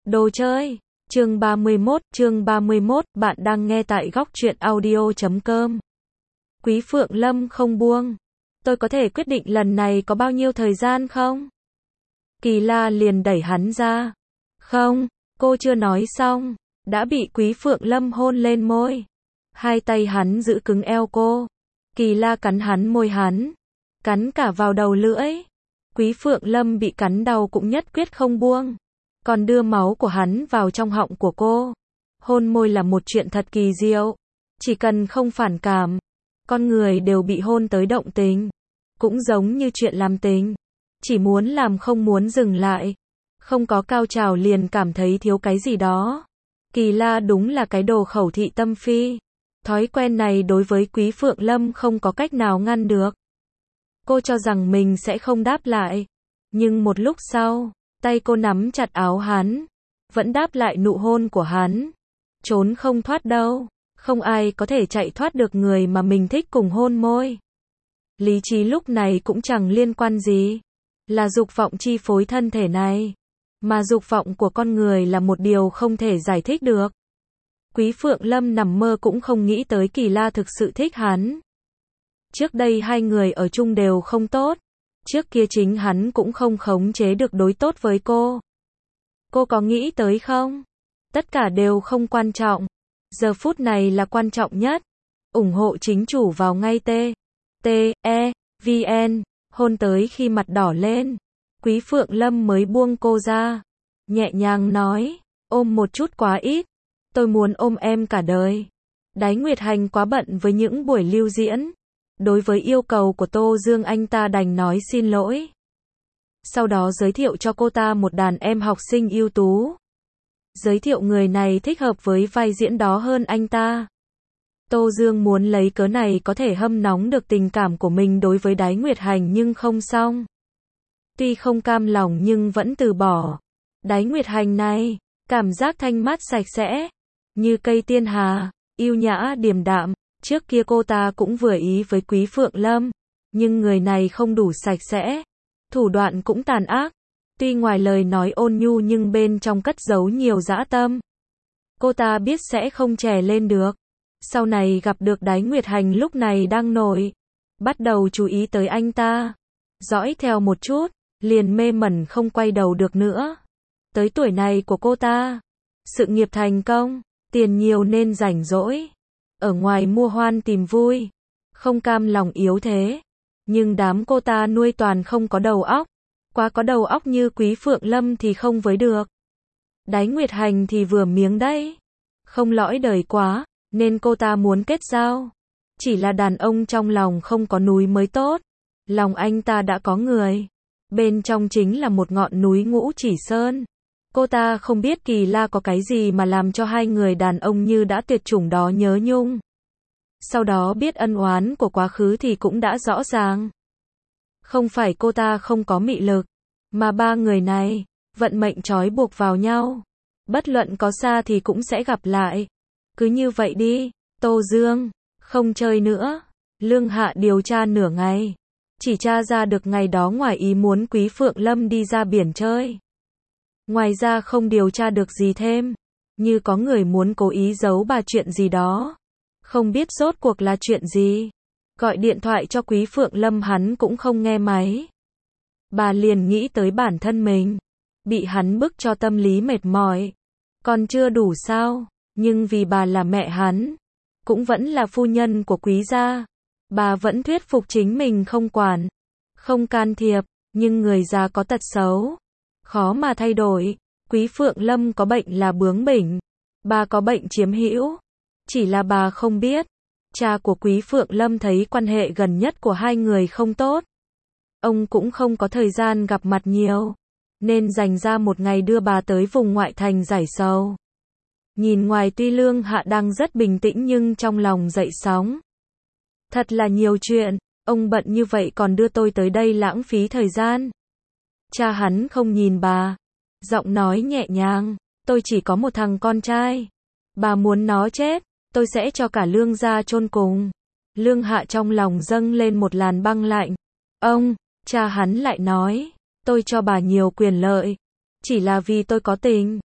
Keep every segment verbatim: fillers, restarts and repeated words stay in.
Đồ chơi. Chương ba mươi mốt, chương ba mươi mốt, bạn đang nghe tại góc truyện audio chấm com. Quý Phượng Lâm không buông. Tôi có thể quyết định lần này có bao nhiêu thời gian không? Kỳ La liền đẩy hắn ra. Không, cô chưa nói xong, đã bị Quý Phượng Lâm hôn lên môi. Hai tay hắn giữ cứng eo cô. Kỳ La cắn hắn môi hắn, cắn cả vào đầu lưỡi. Quý Phượng Lâm bị cắn đau cũng nhất quyết không buông, còn đưa máu của hắn vào trong họng của cô. Hôn môi là một chuyện thật kỳ diệu, chỉ cần không phản cảm, con người đều bị hôn tới động tình. Cũng giống như chuyện làm tình, chỉ muốn làm không muốn dừng lại, không có cao trào liền cảm thấy thiếu cái gì đó. Kỳ La đúng là cái đồ khẩu thị tâm phi. Thói quen này đối với Quý Phượng Lâm không có cách nào ngăn được. Cô cho rằng mình sẽ không đáp lại, nhưng một lúc sau, tay cô nắm chặt áo hắn, vẫn đáp lại nụ hôn của hắn. Trốn không thoát đâu, không ai có thể chạy thoát được người mà mình thích cùng hôn môi. Lý trí lúc này cũng chẳng liên quan gì, là dục vọng chi phối thân thể này, mà dục vọng của con người là một điều không thể giải thích được. Quý Phượng Lâm nằm mơ cũng không nghĩ tới Kỳ La thực sự thích hắn. Trước đây hai người ở chung đều không tốt, trước kia chính hắn cũng không khống chế được đối tốt với cô. Cô có nghĩ tới không? Tất cả đều không quan trọng, giờ phút này là quan trọng nhất. ủng hộ chính chủ vào ngay t, t, e, vn, hôn tới khi mặt đỏ lên. Quý Phượng Lâm mới buông cô ra, nhẹ nhàng nói, ôm một chút quá ít, tôi muốn ôm em cả đời. Đái Nguyệt Hành quá bận với những buổi lưu diễn, đối với yêu cầu của Tô Dương anh ta đành nói xin lỗi. Sau đó giới thiệu cho cô ta một đàn em học sinh ưu tú. Giới thiệu người này thích hợp với vai diễn đó hơn anh ta. Tô Dương muốn lấy cớ này có thể hâm nóng được tình cảm của mình đối với Đái Nguyệt Hành nhưng không xong. Tuy không cam lòng nhưng vẫn từ bỏ. Đái Nguyệt Hành này, cảm giác thanh mát sạch sẽ, như cây tiên hà, yêu nhã điềm đạm. Trước kia cô ta cũng vừa ý với Quý Phượng Lâm, nhưng người này không đủ sạch sẽ, thủ đoạn cũng tàn ác. Tuy ngoài lời nói ôn nhu nhưng bên trong cất giấu nhiều dã tâm. Cô ta biết sẽ không trèo lên được. Sau này gặp được Đái Nguyệt Hành lúc này đang nổi, bắt đầu chú ý tới anh ta, dõi theo một chút, liền mê mẩn không quay đầu được nữa. Tới tuổi này của cô ta, sự nghiệp thành công, tiền nhiều nên rảnh rỗi, ở ngoài mua hoan tìm vui, không cam lòng yếu thế. Nhưng đám cô ta nuôi toàn không có đầu óc, quá có đầu óc như Quý Phượng Lâm thì không với được. Đái Nguyệt Hành thì vừa miếng đấy, không lõi đời quá, nên cô ta muốn kết giao. Chỉ là đàn ông trong lòng không có núi mới tốt, lòng anh ta đã có người, bên trong chính là một ngọn núi Ngũ Chỉ Sơn. Cô ta không biết Kỳ La có cái gì mà làm cho hai người đàn ông như đã tuyệt chủng đó nhớ nhung. Sau đó biết ân oán của quá khứ thì cũng đã rõ ràng. Không phải cô ta không có mị lực, mà ba người này, vận mệnh trói buộc vào nhau. Bất luận có xa thì cũng sẽ gặp lại. Cứ như vậy đi, Tô Dương, không chơi nữa. Lương Hạ điều tra nửa ngày, chỉ tra ra được ngày đó ngoài ý muốn Quý Phượng Lâm đi ra biển chơi. Ngoài ra không điều tra được gì thêm, như có người muốn cố ý giấu bà chuyện gì đó. Không biết rốt cuộc là chuyện gì. Gọi điện thoại cho Quý Phượng Lâm hắn cũng không nghe máy. Bà liền nghĩ tới bản thân mình, bị hắn bức cho tâm lý mệt mỏi. Còn chưa đủ sao, nhưng vì bà là mẹ hắn, cũng vẫn là phu nhân của Quý gia, bà vẫn thuyết phục chính mình không quản, không can thiệp. Nhưng người già có tật xấu, khó mà thay đổi. Quý Phượng Lâm có bệnh là bướng bỉnh, bà có bệnh chiếm hữu, chỉ là bà không biết. Cha của Quý Phượng Lâm thấy quan hệ gần nhất của hai người không tốt, ông cũng không có thời gian gặp mặt nhiều, nên dành ra một ngày đưa bà tới vùng ngoại thành giải sầu. Nhìn ngoài tuy Lương Hạ đang rất bình tĩnh nhưng trong lòng dậy sóng. Thật là nhiều chuyện, ông bận như vậy còn đưa tôi tới đây lãng phí thời gian. Cha hắn không nhìn bà, giọng nói nhẹ nhàng, tôi chỉ có một thằng con trai, bà muốn nó chết, tôi sẽ cho cả Lương gia chôn cùng. Lương Hạ trong lòng dâng lên một làn băng lạnh. Ông, cha hắn lại nói, tôi cho bà nhiều quyền lợi, chỉ là vì tôi có tình.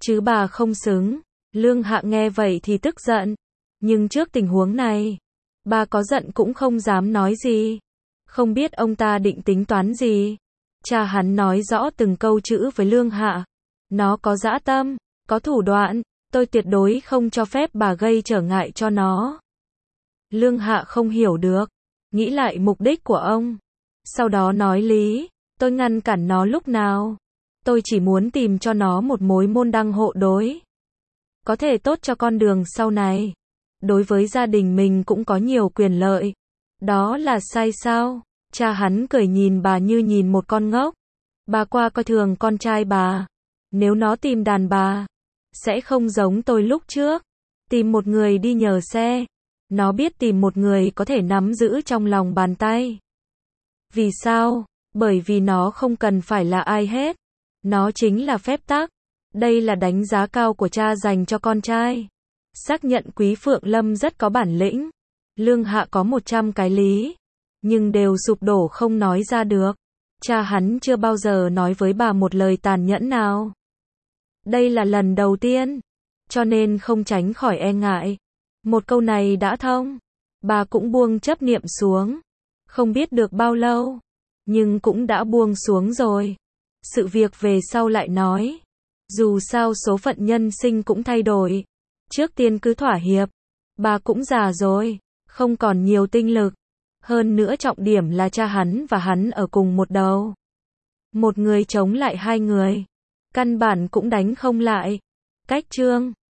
chứ bà không xứng. Lương Hạ nghe vậy thì tức giận. Nhưng trước tình huống này, bà có giận cũng không dám nói gì. Không biết ông ta định tính toán gì. Cha hắn nói rõ từng câu chữ với Lương Hạ. Nó có dã tâm, có thủ đoạn, tôi tuyệt đối không cho phép bà gây trở ngại cho nó. Lương Hạ không hiểu được, nghĩ lại mục đích của ông. Sau đó nói lý, tôi ngăn cản nó lúc nào. Tôi chỉ muốn tìm cho nó một mối môn đăng hộ đối. Có thể tốt cho con đường sau này. Đối với gia đình mình cũng có nhiều quyền lợi. Đó là sai sao? Cha hắn cười nhìn bà như nhìn một con ngốc. Bà qua coi thường con trai bà. Nếu nó tìm đàn bà, sẽ không giống tôi lúc trước. Tìm một người đi nhờ xe. Nó biết tìm một người có thể nắm giữ trong lòng bàn tay. Vì sao? Bởi vì nó không cần phải là ai hết. Nó chính là phép tắc. Đây là đánh giá cao của cha dành cho con trai. Xác nhận Quý Phượng Lâm rất có bản lĩnh. Lương Hạ có một trăm cái lý, nhưng đều sụp đổ không nói ra được. Cha hắn chưa bao giờ nói với bà một lời tàn nhẫn nào. Đây là lần đầu tiên, cho nên không tránh khỏi e ngại. Một câu này đã thông, bà cũng buông chấp niệm xuống. Không biết được bao lâu, nhưng cũng đã buông xuống rồi. Sự việc về sau lại nói. Dù sao số phận nhân sinh cũng thay đổi. Trước tiên cứ thỏa hiệp. Bà cũng già rồi, không còn nhiều tinh lực. Hơn nữa trọng điểm là cha hắn và hắn ở cùng một đầu. Một người chống lại hai người. Căn bản cũng đánh không lại. Cách chương